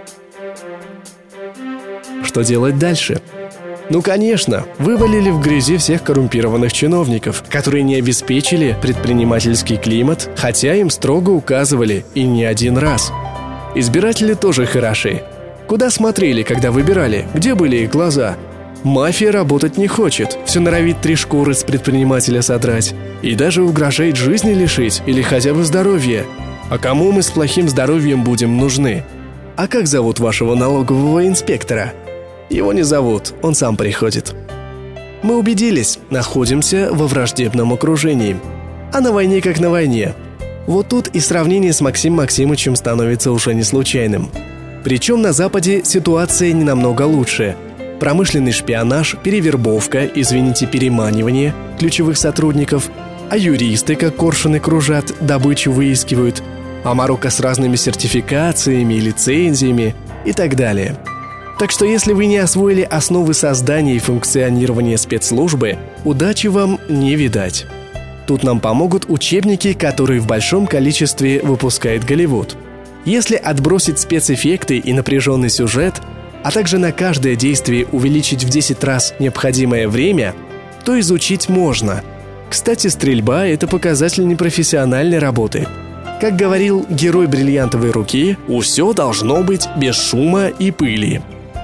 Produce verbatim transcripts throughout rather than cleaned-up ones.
Что делать дальше? Ну, конечно, вывалили в грязи всех коррумпированных чиновников, которые не обеспечили предпринимательский климат, хотя им строго указывали и не один раз. Избиратели тоже хороши. Куда смотрели, когда выбирали? Где были их глаза? Мафия работать не хочет, все норовит три шкуры с предпринимателя содрать. И даже угрожает жизни лишить или хотя бы здоровья. А кому мы с плохим здоровьем будем нужны? А как зовут вашего налогового инспектора? Его не зовут, он сам приходит. Мы убедились, находимся во враждебном окружении. А на войне как на войне. Вот тут и сравнение с Максимом Максимовичем становится уже не случайным. Причем на Западе ситуация не намного лучше. Промышленный шпионаж, перевербовка, извините, переманивание ключевых сотрудников, а юристы, как коршуны, кружат, добычу выискивают, а морока с разными сертификациями, лицензиями и так далее. Так что если вы не освоили основы создания и функционирования спецслужбы, удачи вам не видать. Тут нам помогут учебники, которые в большом количестве выпускает Голливуд. Если отбросить спецэффекты и напряженный сюжет, а также на каждое действие увеличить в десять раз необходимое время, то изучить можно. Кстати, стрельба – это показатель непрофессиональной работы. Как говорил герой «Бриллиантовой руки», «усё должно быть без шума и пыли».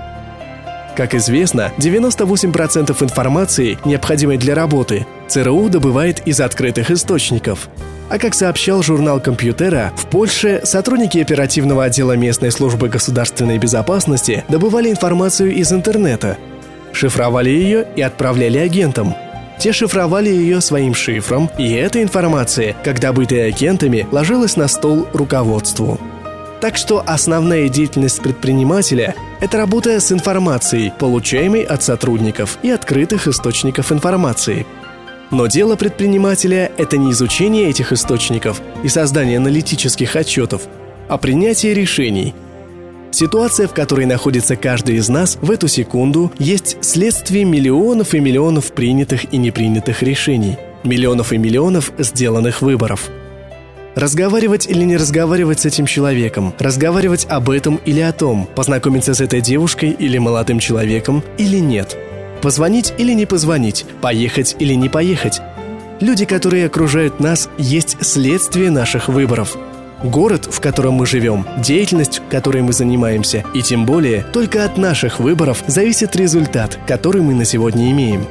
Как известно, девяносто восемь процентов информации, необходимой для работы, ЦРУ добывает из открытых источников. А как сообщал журнал «Компьютера», в Польше сотрудники оперативного отдела местной службы государственной безопасности добывали информацию из интернета, шифровали ее и отправляли агентам. Те шифровали ее своим шифром, и эта информация, как добытая агентами, ложилась на стол руководству. Так что основная деятельность предпринимателя – это работа с информацией, получаемой от сотрудников и открытых источников информации. Но дело предпринимателя – это не изучение этих источников и создание аналитических отчетов, а принятие решений. Ситуация, в которой находится каждый из нас в эту секунду, есть следствие миллионов и миллионов принятых и непринятых решений, миллионов и миллионов сделанных выборов. Разговаривать или не разговаривать с этим человеком, разговаривать об этом или о том, познакомиться с этой девушкой или молодым человеком или нет, позвонить или не позвонить, поехать или не поехать. Люди, которые окружают нас, есть следствие наших выборов. Город, в котором мы живем, деятельность, которой мы занимаемся, и тем более только от наших выборов зависит результат, который мы на сегодня имеем.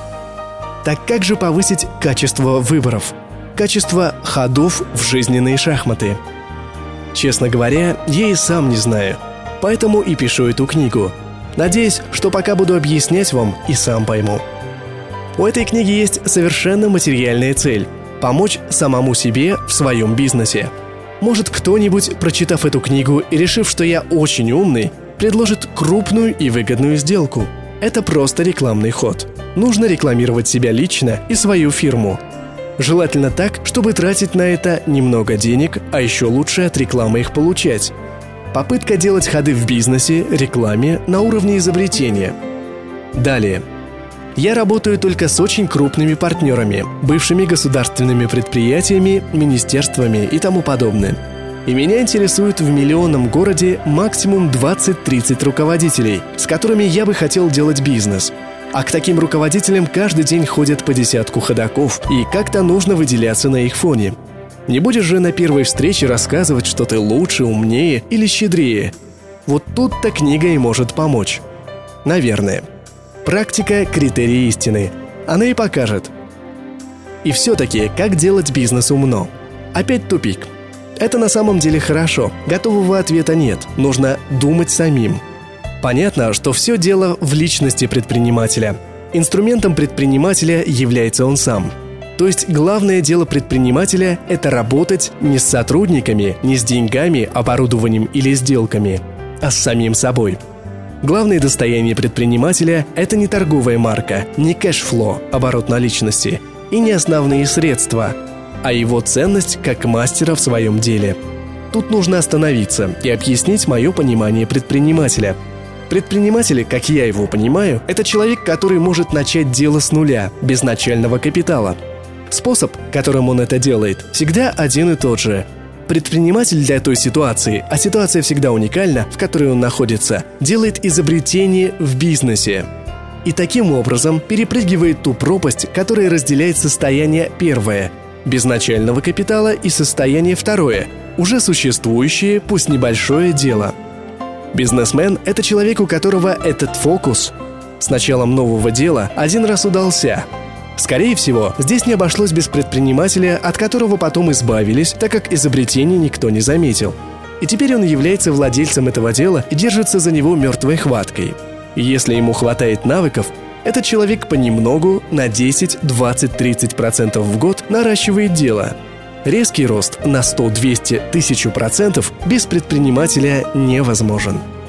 Так как же повысить качество выборов? Качество ходов в жизненные шахматы? Честно говоря, я и сам не знаю, поэтому и пишу эту книгу. Надеюсь, что пока буду объяснять вам, и сам пойму. У этой книги есть совершенно материальная цель – помочь самому себе в своем бизнесе. Может, кто-нибудь, прочитав эту книгу и решив, что я очень умный, предложит крупную и выгодную сделку. Это просто рекламный ход. Нужно рекламировать себя лично и свою фирму. Желательно так, чтобы тратить на это немного денег, а еще лучше от рекламы их получать. Попытка делать ходы в бизнесе, рекламе на уровне изобретения. Далее. Я работаю только с очень крупными партнерами, бывшими государственными предприятиями, министерствами и тому подобное. И меня интересует в миллионном городе максимум двадцать-тридцать руководителей, с которыми я бы хотел делать бизнес. А к таким руководителям каждый день ходят по десятку ходоков, и как-то нужно выделяться на их фоне. Не будешь же на первой встрече рассказывать, что ты лучше, умнее или щедрее. Вот тут-то книга и может помочь. Наверное. Практика – критерий истины. Она и покажет. И все-таки, как делать бизнес умно? Опять тупик. Это на самом деле хорошо. Готового ответа нет. Нужно думать самим. Понятно, что все дело в личности предпринимателя. Инструментом предпринимателя является он сам. То есть главное дело предпринимателя – это работать не с сотрудниками, не с деньгами, оборудованием или сделками, а с самим собой. Главное достояние предпринимателя – это не торговая марка, не кэшфло, оборот наличности, и не основные средства, а его ценность как мастера в своем деле. Тут нужно остановиться и объяснить мое понимание предпринимателя. Предприниматель, как я его понимаю, это человек, который может начать дело с нуля, без начального капитала. Способ, которым он это делает, всегда один и тот же. предприниматель для той ситуации, а ситуация всегда уникальна, в которой он находится, делает изобретение в бизнесе. И таким образом перепрыгивает ту пропасть, которая разделяет состояние первое – безначального капитала и состояние второе – уже существующее, пусть небольшое дело. Бизнесмен – это человек, у которого этот фокус с началом нового дела один раз удался. Скорее всего, здесь не обошлось без предпринимателя, от которого потом избавились, так как изобретение никто не заметил. И теперь он является владельцем этого дела и держится за него мертвой хваткой. И если ему хватает навыков, этот человек понемногу на десять, двадцать, тридцать процентов в год наращивает дело. Резкий рост на сто, двести, тысячу процентов без предпринимателя невозможен.